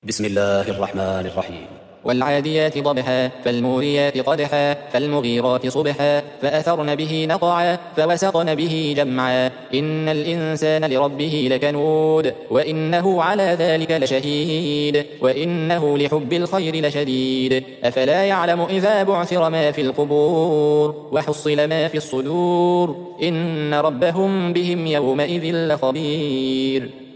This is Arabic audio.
بسم الله الرحمن الرحيم. والعاديات ضبحا فالموريات قدحا فالمغيرات صبحا فأثرن به نقعا فوسطن به جمعا إن الإنسان لربه لكنود وإنه على ذلك لشهيد وإنه لحب الخير لشديد أفلا يعلم إذا بعثر ما في القبور وحصل ما في الصدور إن ربهم بهم يومئذ لخبير.